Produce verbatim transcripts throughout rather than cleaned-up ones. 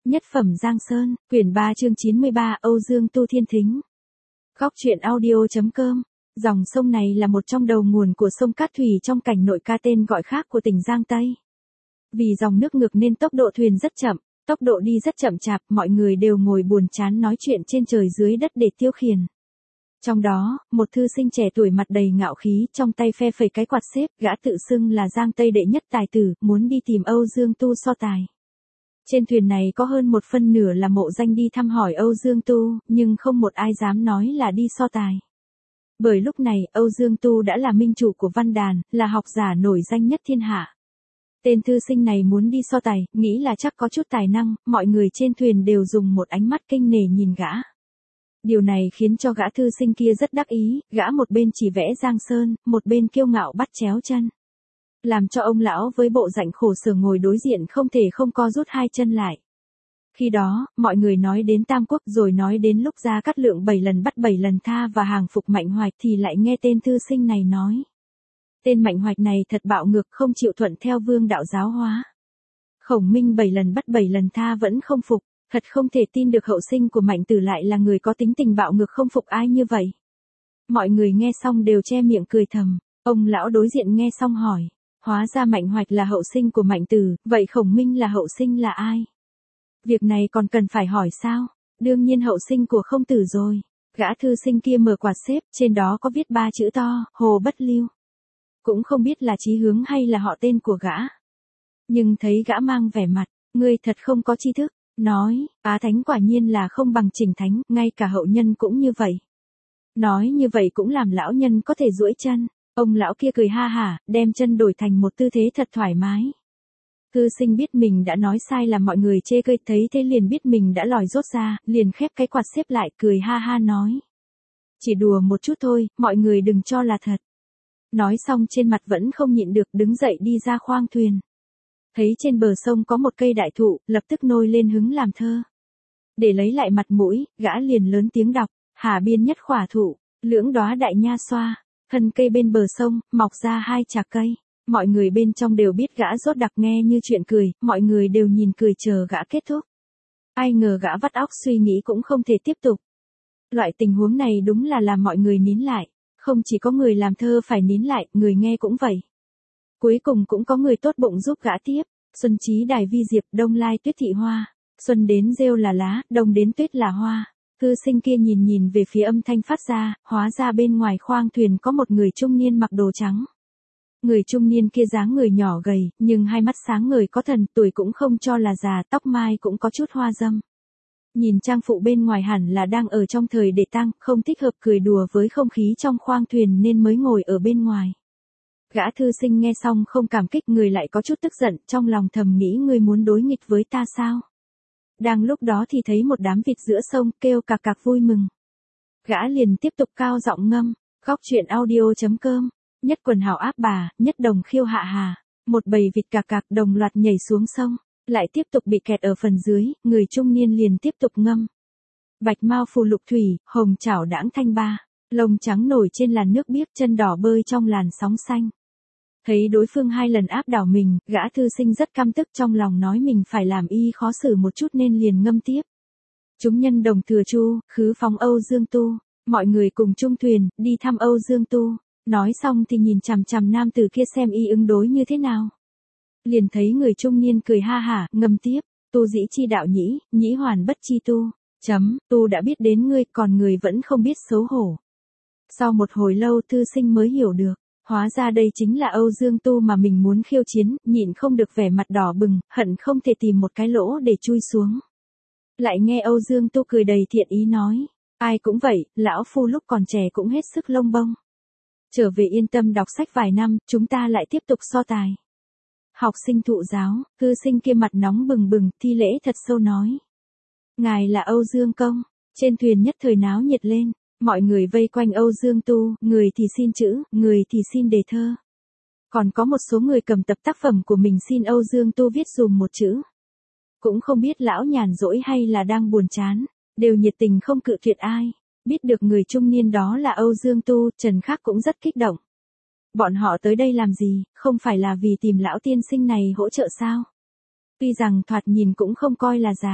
Nhất phẩm Giang Sơn, quyển ba chương chín mươi ba, Âu Dương Tu Thiên Thính. Góc truyện audio.com. Dòng sông này là một trong đầu nguồn của sông Cát Thủy trong cảnh nội ca tên gọi khác của tỉnh Giang Tây. Vì dòng nước ngược nên tốc độ thuyền rất chậm, tốc độ đi rất chậm chạp, mọi người đều ngồi buồn chán nói chuyện trên trời dưới đất để tiêu khiển. Trong đó, một thư sinh trẻ tuổi mặt đầy ngạo khí, trong tay phe phẩy cái quạt xếp, gã tự xưng là Giang Tây đệ nhất tài tử, muốn đi tìm Âu Dương Tu so tài. Trên thuyền này có hơn một phân nửa là mộ danh đi thăm hỏi Âu Dương Tu, nhưng không một ai dám nói là đi so tài. Bởi lúc này, Âu Dương Tu đã là minh chủ của văn đàn, là học giả nổi danh nhất thiên hạ. Tên thư sinh này muốn đi so tài, nghĩ là chắc có chút tài năng, mọi người trên thuyền đều dùng một ánh mắt kinh nể nhìn gã. Điều này khiến cho gã thư sinh kia rất đắc ý, gã một bên chỉ vẽ Giang Sơn, một bên kiêu ngạo bắt chéo chân. Làm cho ông lão với bộ dạng khổ sở ngồi đối diện không thể không co rút hai chân lại. Khi đó, mọi người nói đến Tam Quốc rồi nói đến lúc Gia Cát Lượng bảy lần bắt bảy lần tha và hàng phục Mạnh Hoạch thì lại nghe tên thư sinh này nói. Tên Mạnh Hoạch này thật bạo ngược, không chịu thuận theo vương đạo giáo hóa. Khổng Minh bảy lần bắt bảy lần tha vẫn không phục, thật không thể tin được hậu sinh của Mạnh Tử lại là người có tính tình bạo ngược không phục ai như vậy. Mọi người nghe xong đều che miệng cười thầm, ông lão đối diện nghe xong hỏi. Hóa ra Mạnh Hoạch là hậu sinh của Mạnh Tử, vậy Khổng Minh là hậu sinh là ai? Việc này còn cần phải hỏi sao? Đương nhiên hậu sinh của Không Tử rồi. Gã thư sinh kia mở quạt xếp, trên đó có viết ba chữ to, Hồ Bất Lưu. Cũng không biết là chí hướng hay là họ tên của gã. Nhưng thấy gã mang vẻ mặt, ngươi thật không có tri thức, nói, Á Thánh quả nhiên là không bằng Trình Thánh, ngay cả hậu nhân cũng như vậy. Nói như vậy cũng làm lão nhân có thể duỗi chân. Ông lão kia cười ha hả, đem chân đổi thành một tư thế thật thoải mái. Thư sinh biết mình đã nói sai là mọi người chê cười, thấy thế liền biết mình đã lòi rốt ra, liền khép cái quạt xếp lại, cười ha ha nói. Chỉ đùa một chút thôi, mọi người đừng cho là thật. Nói xong trên mặt vẫn không nhịn được, đứng dậy đi ra khoang thuyền. Thấy trên bờ sông có một cây đại thụ, lập tức nôi lên hứng làm thơ. Để lấy lại mặt mũi, gã liền lớn tiếng đọc, Hà biên nhất khỏa thụ, lưỡng đóa đại nha xoa. Thân cây bên bờ sông, mọc ra hai chạc cây. Mọi người bên trong đều biết gã rốt đặc nghe như chuyện cười, mọi người đều nhìn cười chờ gã kết thúc. Ai ngờ gã vắt óc suy nghĩ cũng không thể tiếp tục. Loại tình huống này đúng là làm mọi người nín lại. Không chỉ có người làm thơ phải nín lại, người nghe cũng vậy. Cuối cùng cũng có người tốt bụng giúp gã tiếp. Xuân chí đài vi diệp, đông lai tuyết thị hoa. Xuân đến rêu là lá, đông đến tuyết là hoa. Thư sinh kia nhìn nhìn về phía âm thanh phát ra, hóa ra bên ngoài khoang thuyền có một người trung niên mặc đồ trắng. Người trung niên kia dáng người nhỏ gầy, nhưng hai mắt sáng ngời có thần, tuổi cũng không cho là già, tóc mai cũng có chút hoa dâm. Nhìn trang phụ bên ngoài hẳn là đang ở trong thời để tang, không thích hợp cười đùa với không khí trong khoang thuyền nên mới ngồi ở bên ngoài. Gã thư sinh nghe xong không cảm kích, người lại có chút tức giận, trong lòng thầm nghĩ ngươi muốn đối nghịch với ta sao? Đang lúc đó thì thấy một đám vịt giữa sông kêu cạc cạc vui mừng. Gã liền tiếp tục cao giọng ngâm, góc truyện audio.com, nhất quần hào áp bà, nhất đồng khiêu hạ hà, một bầy vịt cạc cạc đồng loạt nhảy xuống sông, lại tiếp tục bị kẹt ở phần dưới, người trung niên liền tiếp tục ngâm. Bạch mao phù lục thủy, hồng chảo đãng thanh ba, lông trắng nổi trên làn nước biếc, chân đỏ bơi trong làn sóng xanh. Thấy đối phương hai lần áp đảo mình, gã thư sinh rất căm tức, trong lòng nói mình phải làm y khó xử một chút nên liền ngâm tiếp. Chúng nhân đồng thừa chu, khứ phóng Âu Dương Tu, mọi người cùng chung thuyền, đi thăm Âu Dương Tu. Nói xong thì nhìn chằm chằm nam tử kia xem y ứng đối như thế nào. Liền thấy người trung niên cười ha hả, ngâm tiếp, tu dĩ chi đạo nhĩ, nhĩ hoàn bất chi tu, chấm, tu đã biết đến ngươi, còn người vẫn không biết xấu hổ. Sau một hồi lâu thư sinh mới hiểu được. Hóa ra đây chính là Âu Dương Tu mà mình muốn khiêu chiến, nhịn không được vẻ mặt đỏ bừng, hận không thể tìm một cái lỗ để chui xuống. Lại nghe Âu Dương Tu cười đầy thiện ý nói, ai cũng vậy, lão phu lúc còn trẻ cũng hết sức lông bông. Trở về yên tâm đọc sách vài năm, chúng ta lại tiếp tục so tài. Học sinh thụ giáo, thư sinh kia mặt nóng bừng bừng, thi lễ thật sâu nói. Ngài là Âu Dương Công, trên thuyền nhất thời náo nhiệt lên. Mọi người vây quanh Âu Dương Tu, người thì xin chữ, người thì xin đề thơ. Còn có một số người cầm tập tác phẩm của mình xin Âu Dương Tu viết dùm một chữ. Cũng không biết lão nhàn rỗi hay là đang buồn chán, đều nhiệt tình không cự tuyệt ai. Biết được người trung niên đó là Âu Dương Tu, Trần Khắc cũng rất kích động. Bọn họ tới đây làm gì, không phải là vì tìm lão tiên sinh này hỗ trợ sao? Tuy rằng thoạt nhìn cũng không coi là già,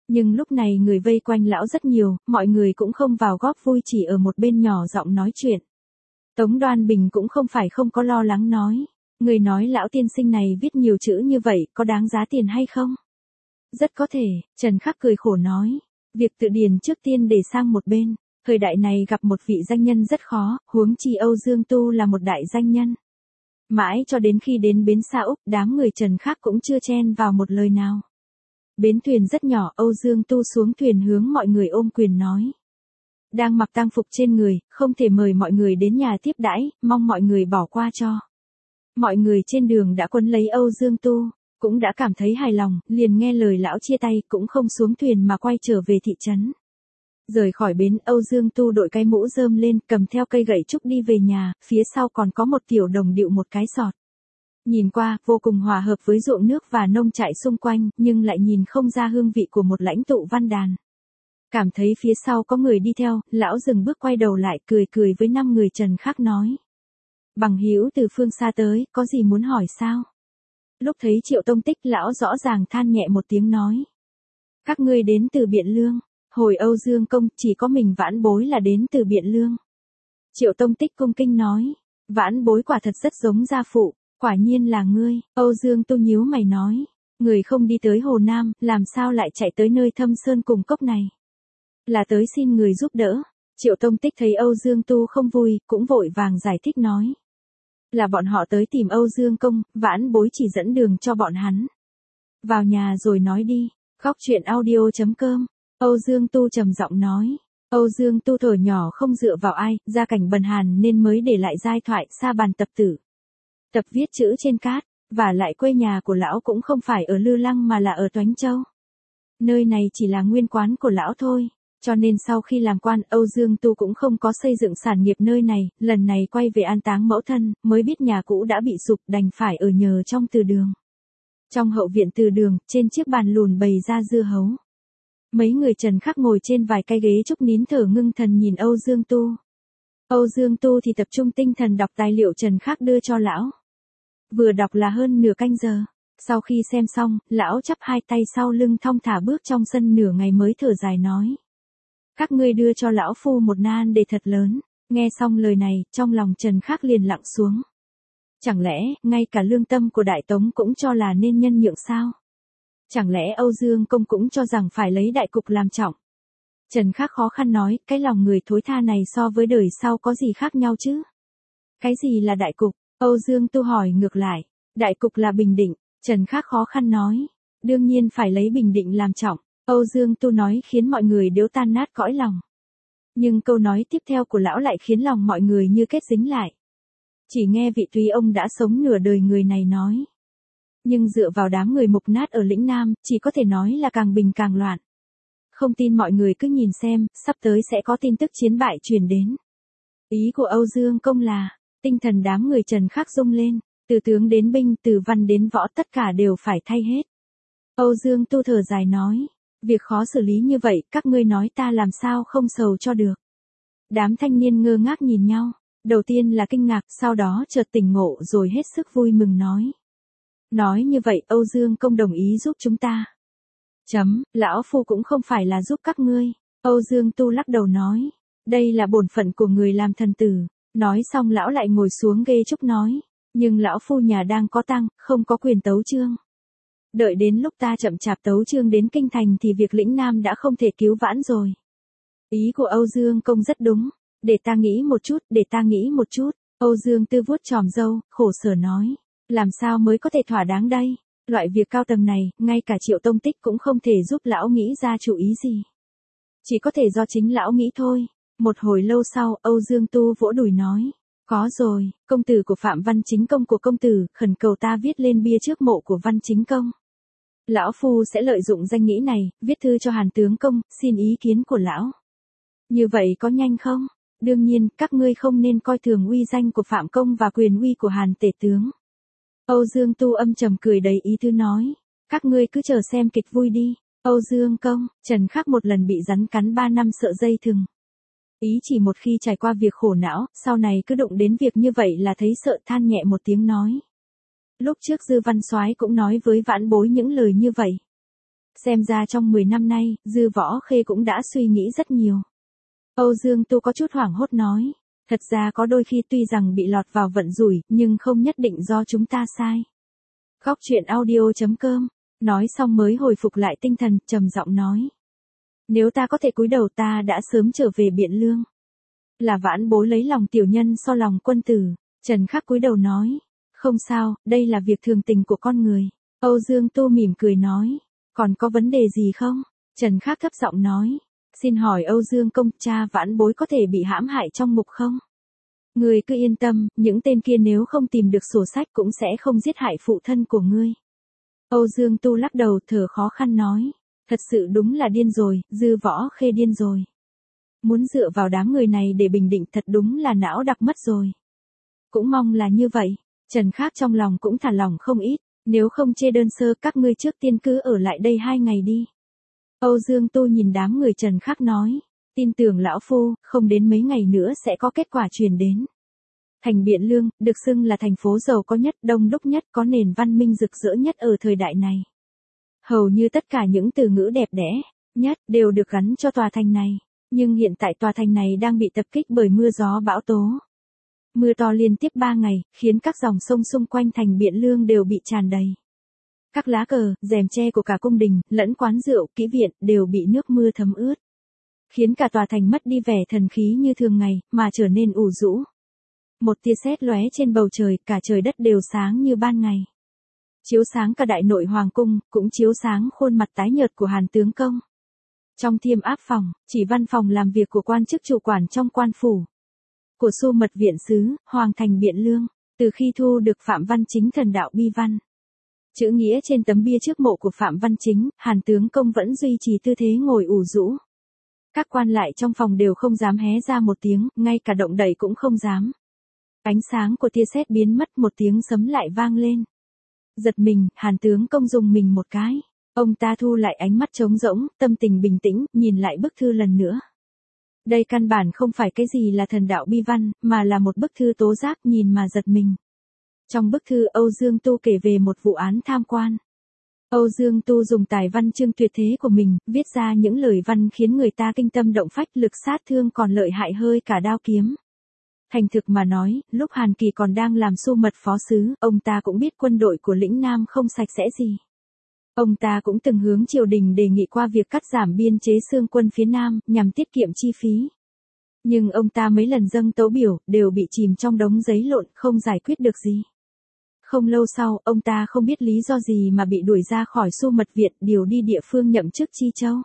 Nhưng lúc này người vây quanh lão rất nhiều, mọi người cũng không vào góp vui chỉ ở một bên nhỏ giọng nói chuyện. Tống Đoan Bình cũng không phải không có lo lắng nói. Người nói lão tiên sinh này viết nhiều chữ như vậy có đáng giá tiền hay không? Rất có thể, Trần Khắc cười khổ nói. Việc tự điền trước tiên để sang một bên. Thời đại này gặp một vị danh nhân rất khó, huống chi Âu Dương Tu là một đại danh nhân. Mãi cho đến khi đến bến xa Úc, đám người Trần Khắc cũng chưa chen vào một lời nào. Bến thuyền rất nhỏ, Âu Dương Tu xuống thuyền hướng mọi người ôm quyền nói. Đang mặc tang phục trên người, không thể mời mọi người đến nhà tiếp đãi, mong mọi người bỏ qua cho. Mọi người trên đường đã quấn lấy Âu Dương Tu, cũng đã cảm thấy hài lòng, liền nghe lời lão chia tay, cũng không xuống thuyền mà quay trở về thị trấn. Rời khỏi bến, Âu Dương Tu đội cái mũ rơm lên, cầm theo cây gậy trúc đi về nhà, phía sau còn có một tiểu đồng điệu một cái sọt. Nhìn qua, vô cùng hòa hợp với ruộng nước và nông trại xung quanh, nhưng lại nhìn không ra hương vị của một lãnh tụ văn đàn. Cảm thấy phía sau có người đi theo, lão dừng bước quay đầu lại, cười cười với năm người Trần Khắc nói. Bằng hữu từ phương xa tới, có gì muốn hỏi sao? Lúc thấy Triệu Tông Tích, lão rõ ràng than nhẹ một tiếng nói. Các ngươi đến từ Biện Lương. Hồi Âu Dương Công, chỉ có mình Vãn Bối là đến từ Biện Lương. Triệu Tông Tích cung kinh nói. Vãn Bối quả thật rất giống gia phụ, quả nhiên là ngươi. Âu Dương Tu nhíu mày nói. Người không đi tới Hồ Nam, làm sao lại chạy tới nơi thâm sơn cùng cốc này? Là tới xin người giúp đỡ. Triệu Tông Tích thấy Âu Dương Tu không vui, cũng vội vàng giải thích nói. Là bọn họ tới tìm Âu Dương Công, Vãn Bối chỉ dẫn đường cho bọn hắn. Vào nhà rồi nói đi. Góc truyện audio chấm com. Âu Dương Tu trầm giọng nói. Âu Dương Tu thổi nhỏ không dựa vào ai, gia cảnh bần hàn nên mới để lại giai thoại sa bàn tập tử. Tập viết chữ trên cát, và lại quê nhà của lão cũng không phải ở Lư Lăng mà là ở Toánh Châu. Nơi này chỉ là nguyên quán của lão thôi, cho nên sau khi làm quan Âu Dương Tu cũng không có xây dựng sản nghiệp nơi này, lần này quay về an táng mẫu thân, mới biết nhà cũ đã bị sụp đành phải ở nhờ trong từ đường. Trong hậu viện từ đường, trên chiếc bàn lùn bày ra dưa hấu. Mấy người Trần Khắc ngồi trên vài cái ghế trúc nín thở ngưng thần nhìn Âu Dương Tu. Âu Dương Tu thì tập trung tinh thần đọc tài liệu Trần Khắc đưa cho lão. Vừa đọc là hơn nửa canh giờ. Sau khi xem xong, lão chắp hai tay sau lưng thong thả bước trong sân nửa ngày mới thở dài nói. Các ngươi đưa cho lão phu một nan đề thật lớn. Nghe xong lời này, trong lòng Trần Khắc liền lặng xuống. Chẳng lẽ, ngay cả lương tâm của Đại Tống cũng cho là nên nhân nhượng sao? Chẳng lẽ Âu Dương Công cũng cho rằng phải lấy đại cục làm trọng? Trần Khắc khó khăn nói, cái lòng người thối tha này so với đời sau có gì khác nhau chứ? Cái gì là đại cục? Âu Dương Tu hỏi ngược lại. Đại cục là bình định. Trần Khắc khó khăn nói. Đương nhiên phải lấy bình định làm trọng. Âu Dương Tu nói khiến mọi người đều tan nát cõi lòng. Nhưng câu nói tiếp theo của lão lại khiến lòng mọi người như kết dính lại. Chỉ nghe vị túy ông đã sống nửa đời người này nói. Nhưng dựa vào đám người mục nát ở lĩnh Nam, chỉ có thể nói là càng bình càng loạn. Không tin mọi người cứ nhìn xem, sắp tới sẽ có tin tức chiến bại truyền đến. Ý của Âu Dương Công là, tinh thần đám người Trần Khắc rung lên, từ tướng đến binh, từ văn đến võ tất cả đều phải thay hết. Âu Dương Tu thở dài nói, việc khó xử lý như vậy, các ngươi nói ta làm sao không sầu cho được. Đám thanh niên ngơ ngác nhìn nhau, đầu tiên là kinh ngạc, sau đó chợt tỉnh ngộ rồi hết sức vui mừng nói. Nói như vậy Âu Dương Công đồng ý giúp chúng ta. Chấm, lão phu cũng không phải là giúp các ngươi. Âu Dương Tu lắc đầu nói. Đây là bổn phận của người làm thần tử. Nói xong lão lại ngồi xuống ghế trúc nói. Nhưng lão phu nhà đang có tang, không có quyền tấu chương. Đợi đến lúc ta chậm chạp tấu chương đến kinh thành thì việc lĩnh Nam đã không thể cứu vãn rồi. Ý của Âu Dương Công rất đúng. Để ta nghĩ một chút, để ta nghĩ một chút. Âu Dương Tư vuốt chòm râu, khổ sở nói. Làm sao mới có thể thỏa đáng đây? Loại việc cao tầng này, ngay cả Triệu Tông Tích cũng không thể giúp lão nghĩ ra chủ ý gì. Chỉ có thể do chính lão nghĩ thôi. Một hồi lâu sau, Âu Dương Tu vỗ đùi nói. Có rồi, công tử của Phạm Văn Chính Công của công tử, khẩn cầu ta viết lên bia trước mộ của Văn Chính Công. Lão phu sẽ lợi dụng danh nghĩa này, viết thư cho Hàn Tướng Công, xin ý kiến của lão. Như vậy có nhanh không? Đương nhiên, các ngươi không nên coi thường uy danh của Phạm Công và quyền uy của Hàn Tể Tướng. Âu Dương Tu âm trầm cười đầy ý tứ nói. Các ngươi cứ chờ xem kịch vui đi. Âu Dương Công, Trần Khắc một lần bị rắn cắn ba năm sợ dây thừng. Ý chỉ một khi trải qua việc khổ não, sau này cứ đụng đến việc như vậy là thấy sợ than nhẹ một tiếng nói. Lúc trước Dư Văn Soái cũng nói với Vãn Bối những lời như vậy. Xem ra trong mười năm nay, Dư Võ Khê cũng đã suy nghĩ rất nhiều. Âu Dương Tu có chút hoảng hốt nói. Thật ra có đôi khi tuy rằng bị lọt vào vận rủi, nhưng không nhất định do chúng ta sai. Góc truyện audio chấm com. Nói xong mới hồi phục lại tinh thần, trầm giọng nói. Nếu ta có thể cúi đầu ta đã sớm trở về Biện Lương. Là Vãn Bối lấy lòng tiểu nhân so lòng quân tử. Trần Khắc cúi đầu nói. Không sao, đây là việc thường tình của con người. Âu Dương Tu mỉm cười nói. Còn có vấn đề gì không? Trần Khắc thấp giọng nói. Xin hỏi Âu Dương công, cha Vãn Bối có thể bị hãm hại trong ngục không? Ngươi cứ yên tâm, những tên kia nếu không tìm được sổ sách cũng sẽ không giết hại phụ thân của ngươi. Âu Dương Tu lắc đầu thở khó khăn nói. Thật sự đúng là điên rồi, Dư Võ Khê điên rồi. Muốn dựa vào đám người này để bình định thật đúng là não đặc mất rồi. Cũng mong là như vậy. Trần Khắc trong lòng cũng thả lỏng không ít. Nếu không chê đơn sơ các ngươi trước tiên cứ ở lại đây hai ngày đi. Âu Dương Tu nhìn đám người Trần Khắc nói. Tin tưởng lão phu, không đến mấy ngày nữa sẽ có kết quả truyền đến. Thành Biện Lương, được xưng là thành phố giàu có nhất, đông đúc nhất, có nền văn minh rực rỡ nhất ở thời đại này. Hầu như tất cả những từ ngữ đẹp đẽ nhất đều được gắn cho tòa thành này. Nhưng hiện tại tòa thành này đang bị tập kích bởi mưa gió bão tố. Mưa to liên tiếp ba ngày, khiến các dòng sông xung quanh thành Biện Lương đều bị tràn đầy. Các lá cờ, rèm tre của cả cung đình, lẫn quán rượu, kỹ viện đều bị nước mưa thấm ướt. Khiến cả tòa thành mất đi vẻ thần khí như thường ngày, mà trở nên ủ rũ. Một tia sét lóe trên bầu trời, cả trời đất đều sáng như ban ngày. Chiếu sáng cả đại nội hoàng cung, cũng chiếu sáng khuôn mặt tái nhợt của Hàn tướng công. Trong Thiêm Áp phòng, chỉ văn phòng làm việc của quan chức chủ quản trong quan phủ. Của Xu Mật viện sứ, Hoàng thành Biện Lương, từ khi thu được Phạm Văn Chính thần đạo bi văn. Chữ nghĩa trên tấm bia trước mộ của Phạm Văn Chính, Hàn tướng công vẫn duy trì tư thế ngồi ủ rũ. Các quan lại trong phòng đều không dám hé ra một tiếng, ngay cả động đậy cũng không dám. Ánh sáng của tia sét biến mất, một tiếng sấm lại vang lên. Giật mình, Hàn tướng công dùng mình một cái. Ông ta thu lại ánh mắt trống rỗng, tâm tình bình tĩnh, nhìn lại bức thư lần nữa. Đây căn bản không phải cái gì là thần đạo bi văn, mà là một bức thư tố giác, nhìn mà giật mình. Trong bức thư Âu Dương Tu kể về một vụ án tham quan. Âu Dương Tu dùng tài văn chương tuyệt thế của mình, viết ra những lời văn khiến người ta kinh tâm động phách, lực sát thương còn lợi hại hơi cả đao kiếm. Thành thực mà nói, lúc Hàn Kỳ còn đang làm Xu Mật phó sứ, ông ta cũng biết quân đội của lĩnh Nam không sạch sẽ gì. Ông ta cũng từng hướng triều đình đề nghị qua việc cắt giảm biên chế xương quân phía Nam, nhằm tiết kiệm chi phí. Nhưng ông ta mấy lần dâng tấu biểu, đều bị chìm trong đống giấy lộn, không giải quyết được gì. Không lâu sau, ông ta không biết lý do gì mà bị đuổi ra khỏi Xu Mật viện, điều đi địa phương nhậm chức Chi Châu.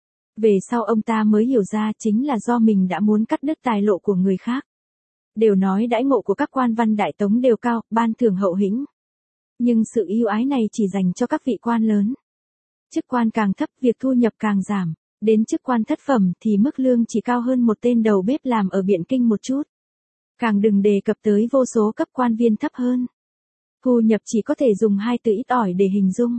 Về sau ông ta mới hiểu ra chính là do mình đã muốn cắt đứt tài lộ của người khác. Đều nói đãi ngộ của các quan văn đại tống đều cao, ban thưởng hậu hĩnh. Nhưng sự ưu ái này chỉ dành cho các vị quan lớn. Chức quan càng thấp, việc thu nhập càng giảm. Đến chức quan thất phẩm thì mức lương chỉ cao hơn một tên đầu bếp làm ở Biện Kinh một chút. Càng đừng đề cập tới vô số cấp quan viên thấp hơn. Thu nhập chỉ có thể dùng hai từ ít ỏi để hình dung.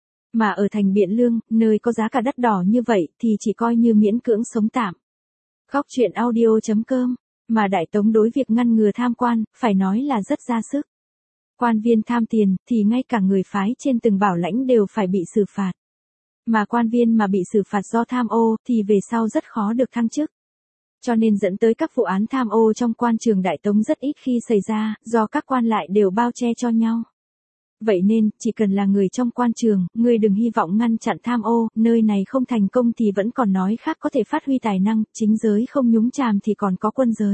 Mà ở thành Biện Lương, nơi có giá cả đắt đỏ như vậy thì chỉ coi như miễn cưỡng sống tạm. Góc truyện audio chấm com. Mà Đại Tống đối việc ngăn ngừa tham quan, phải nói là rất ra sức. Quan viên tham tiền, thì ngay cả người phái trên từng bảo lãnh đều phải bị xử phạt. Mà quan viên mà bị xử phạt do tham ô, thì về sau rất khó được thăng chức. Cho nên dẫn tới các vụ án tham ô trong quan trường Đại Tống rất ít khi xảy ra, do các quan lại đều bao che cho nhau. Vậy nên, chỉ cần là người trong quan trường, người đừng hy vọng ngăn chặn tham ô, nơi này không thành công thì vẫn còn nói khác có thể phát huy tài năng, chính giới không nhúng chàm thì còn có quân giới.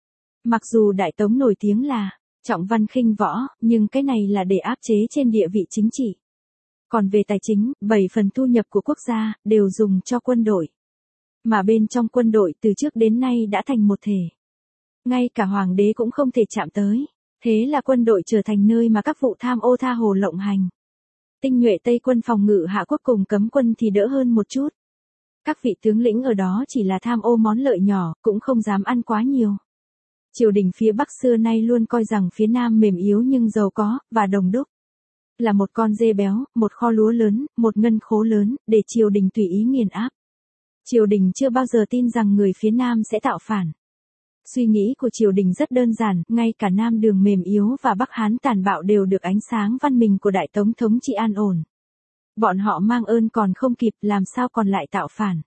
Mặc dù Đại Tống nổi tiếng là trọng văn khinh võ, nhưng cái này là để áp chế trên địa vị chính trị. Còn về tài chính, bảy phần thu nhập của quốc gia, đều dùng cho quân đội. Mà bên trong quân đội từ trước đến nay đã thành một thể. Ngay cả hoàng đế cũng không thể chạm tới. Thế là quân đội trở thành nơi mà các vụ tham ô tha hồ lộng hành. Tinh nhuệ Tây quân phòng ngự Hạ Quốc cùng cấm quân thì đỡ hơn một chút. Các vị tướng lĩnh ở đó chỉ là tham ô món lợi nhỏ, cũng không dám ăn quá nhiều. Triều đình phía Bắc xưa nay luôn coi rằng phía Nam mềm yếu nhưng giàu có, và đồng đúc. Là một con dê béo, một kho lúa lớn, một ngân khố lớn, để triều đình tùy ý nghiền áp. Triều đình chưa bao giờ tin rằng người phía Nam sẽ tạo phản. Suy nghĩ của triều đình rất đơn giản, ngay cả Nam Đường mềm yếu và Bắc Hán tàn bạo đều được ánh sáng văn minh của Đại Tống thống trị an ổn. Bọn họ mang ơn còn không kịp, làm sao còn lại tạo phản.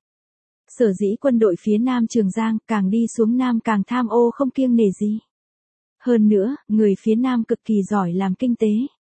Sở dĩ quân đội phía Nam Trường Giang càng đi xuống Nam càng tham ô không kiêng nể gì. Hơn nữa, người phía Nam cực kỳ giỏi làm kinh tế.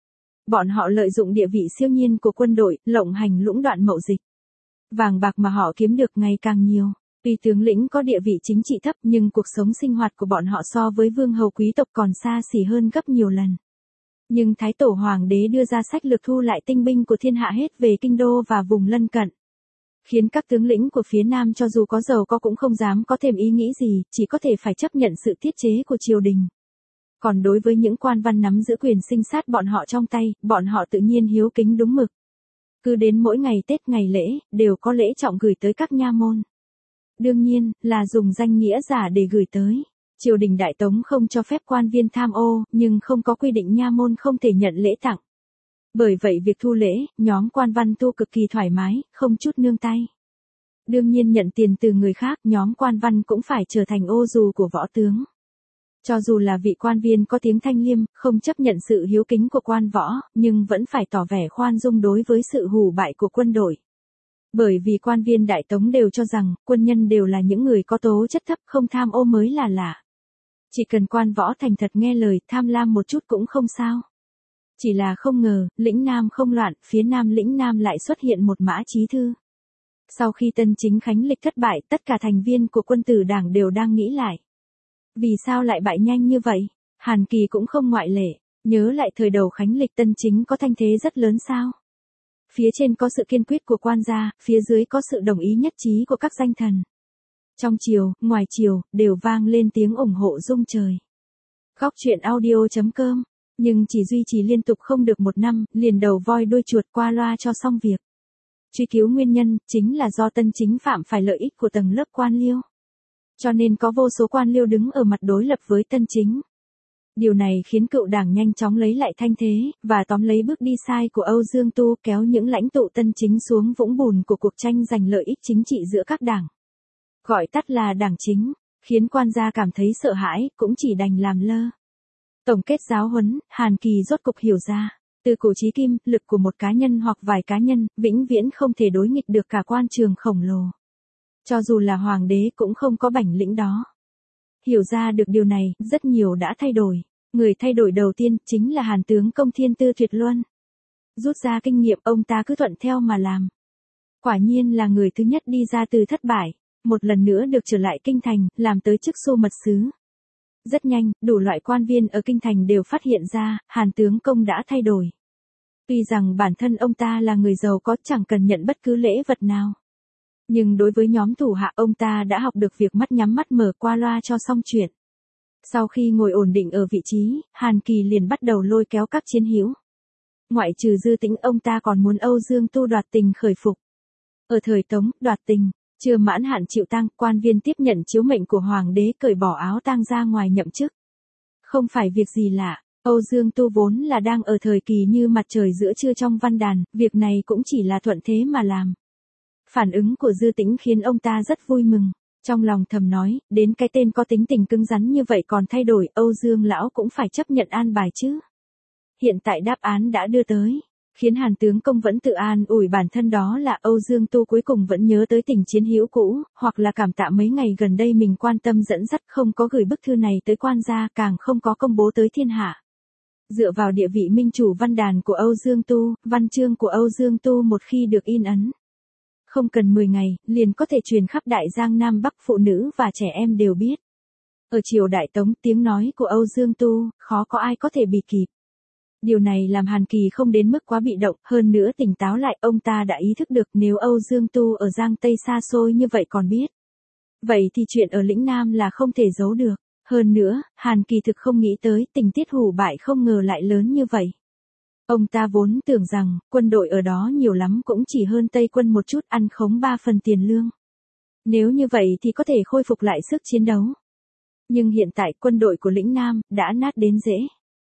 Bọn họ lợi dụng địa vị siêu nhiên của quân đội, lộng hành lũng đoạn mậu dịch. Vàng bạc mà họ kiếm được ngày càng nhiều. Tuy tướng lĩnh có địa vị chính trị thấp nhưng cuộc sống sinh hoạt của bọn họ so với vương hầu quý tộc còn xa xỉ hơn gấp nhiều lần. Nhưng Thái Tổ Hoàng đế đưa ra sách lược thu lại tinh binh của thiên hạ hết về kinh đô và vùng lân cận. Khiến các tướng lĩnh của phía Nam cho dù có giàu có cũng không dám có thêm ý nghĩ gì, chỉ có thể phải chấp nhận sự tiết chế của triều đình. Còn đối với những quan văn nắm giữ quyền sinh sát bọn họ trong tay, bọn họ tự nhiên hiếu kính đúng mực. Cứ đến mỗi ngày Tết ngày lễ, đều có lễ trọng gửi tới các nha môn. Đương nhiên, là dùng danh nghĩa giả để gửi tới. Triều đình Đại Tống không cho phép quan viên tham ô, nhưng không có quy định nha môn không thể nhận lễ tặng. Bởi vậy việc thu lễ, nhóm quan văn thu cực kỳ thoải mái, không chút nương tay. Đương nhiên nhận tiền từ người khác, nhóm quan văn cũng phải trở thành ô dù của võ tướng. Cho dù là vị quan viên có tiếng thanh liêm, không chấp nhận sự hiếu kính của quan võ, nhưng vẫn phải tỏ vẻ khoan dung đối với sự hủ bại của quân đội. Bởi vì quan viên Đại Tống đều cho rằng, quân nhân đều là những người có tố chất thấp không tham ô mới là lạ. Chỉ cần quan võ thành thật nghe lời, tham lam một chút cũng không sao. Chỉ là không ngờ, lĩnh Nam không loạn, phía Nam lĩnh Nam lại xuất hiện một Mã Chí Thư. Sau khi Tân Chính Khánh lịch thất bại, tất cả thành viên của quân tử đảng đều đang nghĩ lại. Vì sao lại bại nhanh như vậy? Hàn Kỳ cũng không ngoại lệ, nhớ lại thời đầu Khánh lịch Tân Chính có thanh thế rất lớn sao? Phía trên có sự kiên quyết của quan gia, phía dưới có sự đồng ý nhất trí của các danh thần. Trong triều, ngoài triều, đều vang lên tiếng ủng hộ rung trời. Góc truyện audio chấm com. Nhưng chỉ duy trì liên tục không được một năm, liền đầu voi đuôi chuột qua loa cho xong việc. Truy cứu nguyên nhân, chính là do Tân Chính phạm phải lợi ích của tầng lớp quan liêu. Cho nên có vô số quan liêu đứng ở mặt đối lập với Tân Chính. Điều này khiến cựu đảng nhanh chóng lấy lại thanh thế, và tóm lấy bước đi sai của Âu Dương Tu kéo những lãnh tụ Tân Chính xuống vũng bùn của cuộc tranh giành lợi ích chính trị giữa các đảng. Gọi tắt là đảng chính, khiến quan gia cảm thấy sợ hãi, cũng chỉ đành làm lơ. Tổng kết giáo huấn, Hàn Kỳ rốt cục hiểu ra, từ cổ chí kim, lực của một cá nhân hoặc vài cá nhân, vĩnh viễn không thể đối nghịch được cả quan trường khổng lồ. Cho dù là hoàng đế cũng không có bản lĩnh đó. Hiểu ra được điều này, rất nhiều đã thay đổi. Người thay đổi đầu tiên chính là Hàn tướng công Thiên Tư Tuyệt Luân. Rút ra kinh nghiệm, ông ta cứ thuận theo mà làm. Quả nhiên là người thứ nhất đi ra từ thất bại, một lần nữa được trở lại kinh thành, làm tới chức xu mật sứ. Rất nhanh, đủ loại quan viên ở kinh thành đều phát hiện ra, Hàn tướng công đã thay đổi. Tuy rằng bản thân ông ta là người giàu có, chẳng cần nhận bất cứ lễ vật nào. Nhưng đối với nhóm thủ hạ, ông ta đã học được việc mắt nhắm mắt mở, qua loa cho xong chuyện. Sau khi ngồi ổn định ở vị trí, Hàn Kỳ liền bắt đầu lôi kéo các chiến hữu. Ngoại trừ Dư Tĩnh, ông ta còn muốn Âu Dương Tu đoạt tình khởi phục. Ở thời Tống, đoạt tình chưa mãn hạn chịu tang, quan viên tiếp nhận chiếu mệnh của hoàng đế cởi bỏ áo tang ra ngoài nhậm chức. Không phải việc gì lạ, Âu Dương Tu vốn là đang ở thời kỳ như mặt trời giữa trưa trong văn đàn, việc này cũng chỉ là thuận thế mà làm. Phản ứng của Dư Tĩnh khiến ông ta rất vui mừng, trong lòng thầm nói, đến cái tên có tính tình cứng rắn như vậy còn thay đổi, Âu Dương lão cũng phải chấp nhận an bài chứ. Hiện tại đáp án đã đưa tới. Khiến Hàn tướng công vẫn tự an ủi bản thân, đó là Âu Dương Tu cuối cùng vẫn nhớ tới tình chiến hữu cũ, hoặc là cảm tạ mấy ngày gần đây mình quan tâm dẫn dắt, không có gửi bức thư này tới quan gia, càng không có công bố tới thiên hạ. Dựa vào địa vị minh chủ văn đàn của Âu Dương Tu, văn chương của Âu Dương Tu một khi được in ấn, không cần mười ngày, liền có thể truyền khắp Đại Giang Nam Bắc, phụ nữ và trẻ em đều biết. Ở triều Đại Tống, tiếng nói của Âu Dương Tu, khó có ai có thể bì kịp. Điều này làm Hàn Kỳ không đến mức quá bị động, hơn nữa tỉnh táo lại, ông ta đã ý thức được nếu Âu Dương Tu ở Giang Tây xa xôi như vậy còn biết. Vậy thì chuyện ở lĩnh Nam là không thể giấu được. Hơn nữa, Hàn Kỳ thực không nghĩ tới tình tiết hủ bại không ngờ lại lớn như vậy. Ông ta vốn tưởng rằng, quân đội ở đó nhiều lắm cũng chỉ hơn Tây quân một chút, ăn khống ba phần tiền lương. Nếu như vậy thì có thể khôi phục lại sức chiến đấu. Nhưng hiện tại quân đội của lĩnh Nam đã nát đến rễ.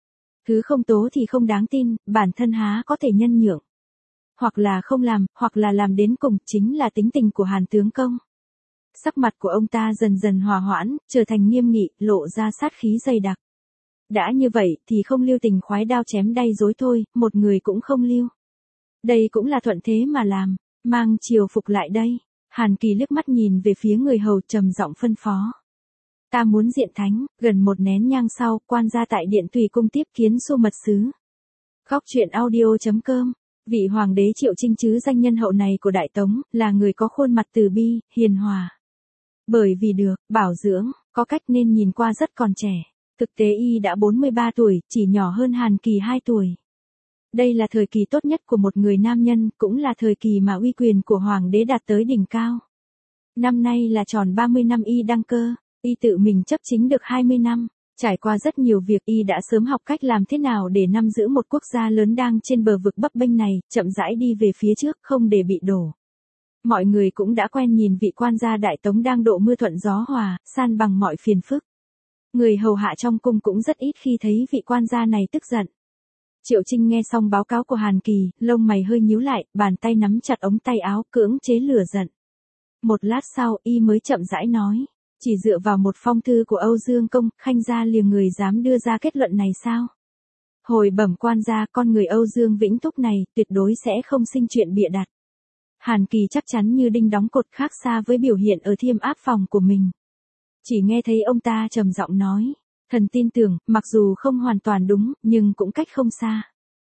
Thứ không tố thì không đáng tin, bản thân há có thể nhân nhượng. Hoặc là không làm, hoặc là làm đến cùng, chính là tính tình của Hàn tướng công. Sắc mặt của ông ta dần dần hòa hoãn, trở thành nghiêm nghị, lộ ra sát khí dày đặc. Đã như vậy thì không lưu tình khoái đao chém đay dối thôi, một người cũng không lưu. Đây cũng là thuận thế mà làm, mang triều phục lại đây. Hàn Kỳ liếc mắt nhìn về phía người hầu trầm giọng phân phó. Ta muốn diện thánh, gần một nén nhang sau, quan gia tại điện tùy cung tiếp kiến Xu Mật Sứ. Góc truyện audio.com. Vị hoàng đế Triệu Trinh chứ danh nhân hậu này của Đại Tống, là người có khuôn mặt từ bi, hiền hòa. Bởi vì được, bảo dưỡng, có cách nên nhìn qua rất còn trẻ. Thực tế y đã bốn mươi ba tuổi, chỉ nhỏ hơn Hàn Kỳ hai tuổi. Đây là thời kỳ tốt nhất của một người nam nhân, cũng là thời kỳ mà uy quyền của hoàng đế đạt tới đỉnh cao. Năm nay là tròn ba mươi năm y đăng cơ, y tự mình chấp chính được hai mươi năm. Trải qua rất nhiều việc y đã sớm học cách làm thế nào để nắm giữ một quốc gia lớn đang trên bờ vực bấp bênh này, chậm rãi đi về phía trước không để bị đổ. Mọi người cũng đã quen nhìn vị quan gia Đại Tống đang độ mưa thuận gió hòa, san bằng mọi phiền phức. Người hầu hạ trong cung cũng rất ít khi thấy vị quan gia này tức giận. Triệu Trinh nghe xong báo cáo của Hàn Kỳ, lông mày hơi nhíu lại, bàn tay nắm chặt ống tay áo, cưỡng chế lửa giận. Một lát sau, y mới chậm rãi nói. Chỉ dựa vào một phong thư của Âu Dương Công, Khanh gia liềng người dám đưa ra kết luận này sao? Hồi bẩm quan gia, con người Âu Dương Vĩnh Thúc này, tuyệt đối sẽ không sinh chuyện bịa đặt. Hàn Kỳ chắc chắn như đinh đóng cột, khác xa với biểu hiện ở Thiêm Áp phòng của mình. Chỉ nghe thấy ông ta trầm giọng nói. Thần tin tưởng, mặc dù không hoàn toàn đúng, nhưng cũng cách không xa.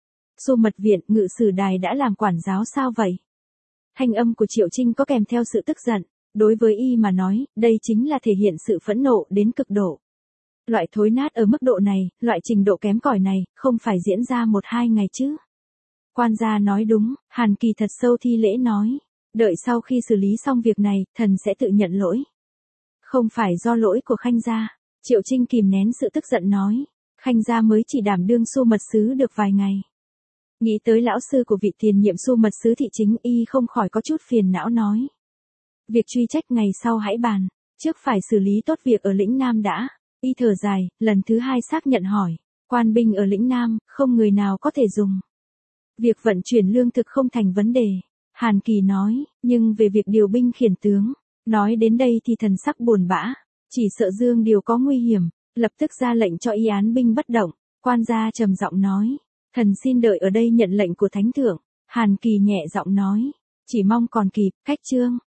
Xu Mật Viện, Ngự Sử Đài đã làm quản giáo sao vậy? Thanh âm của Triệu Trinh có kèm theo sự tức giận. Đối với y mà nói, đây chính là thể hiện sự phẫn nộ đến cực độ. Loại thối nát ở mức độ này, loại trình độ kém cỏi này, không phải diễn ra một hai ngày chứ. Quan gia nói đúng, Hàn Kỳ thật sâu thi lễ nói. Đợi sau khi xử lý xong việc này, thần sẽ tự nhận lỗi. Không phải do lỗi của Khanh gia. Triệu Trinh kìm nén sự tức giận nói. Khanh gia mới chỉ đảm đương Xu Mật Sứ được vài ngày. Nghĩ tới lão sư của vị tiền nhiệm Xu Mật Sứ thị chính, y không khỏi có chút phiền não nói. Việc truy trách ngày sau hãy bàn, trước phải xử lý tốt việc ở lĩnh Nam đã. Y thở dài, lần thứ hai xác nhận hỏi, quan binh ở lĩnh Nam, không người nào có thể dùng. Việc vận chuyển lương thực không thành vấn đề, Hàn Kỳ nói, nhưng về việc điều binh khiển tướng, nói đến đây thì thần sắc buồn bã, chỉ sợ Dương Điều có nguy hiểm, lập tức ra lệnh cho y án binh bất động. Quan gia trầm giọng nói, thần xin đợi ở đây nhận lệnh của Thánh Thượng. Hàn Kỳ nhẹ giọng nói, chỉ mong còn kịp, cách chương.